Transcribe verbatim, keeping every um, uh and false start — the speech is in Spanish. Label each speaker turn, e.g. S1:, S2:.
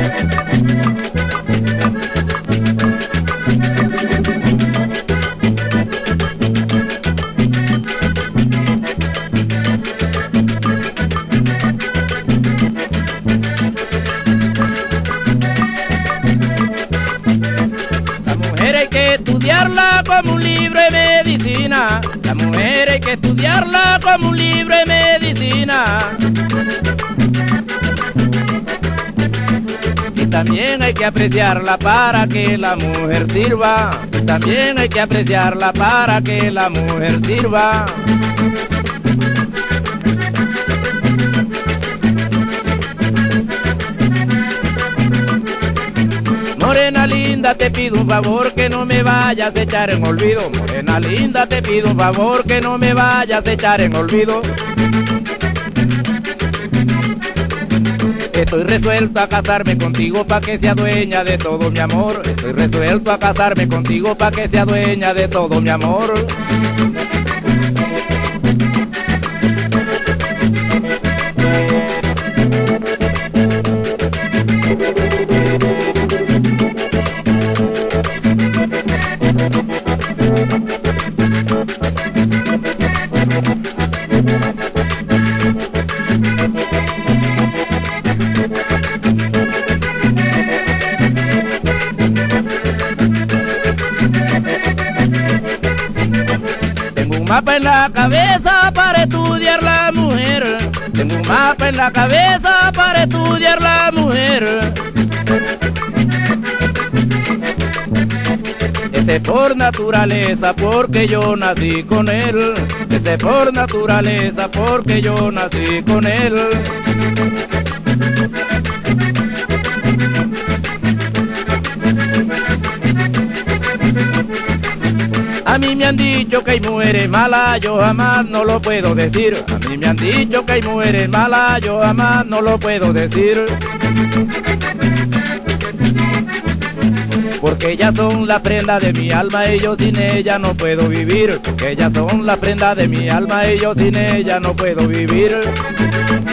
S1: Hay que estudiarla como un libro de medicina. La mujer hay que estudiarla como un libro de medicina. Y también hay que apreciarla para que la mujer sirva. También hay que apreciarla para que la mujer sirva. Morena linda, te pido un favor que no me vayas a echar en olvido. Morena linda, te pido un favor que no me vayas a echar en olvido. Estoy resuelto a casarme contigo pa' que sea dueña de todo mi amor. Estoy resuelto a casarme contigo pa' que sea dueña de todo mi amor. Tengo un mapa en la cabeza para estudiar la mujer. Tengo un mapa en la cabeza para estudiar la mujer. Ese por naturaleza porque yo nací con él. Ese por naturaleza porque yo nací con él. A mí me han dicho que hay mujeres malas, yo jamás no lo puedo decir. A mí me han dicho que hay mujeres malas, yo jamás no lo puedo decir. Porque ellas son la prenda de mi alma y yo sin ella no puedo vivir. Porque ellas son la prenda de mi alma y yo sin ella no puedo vivir.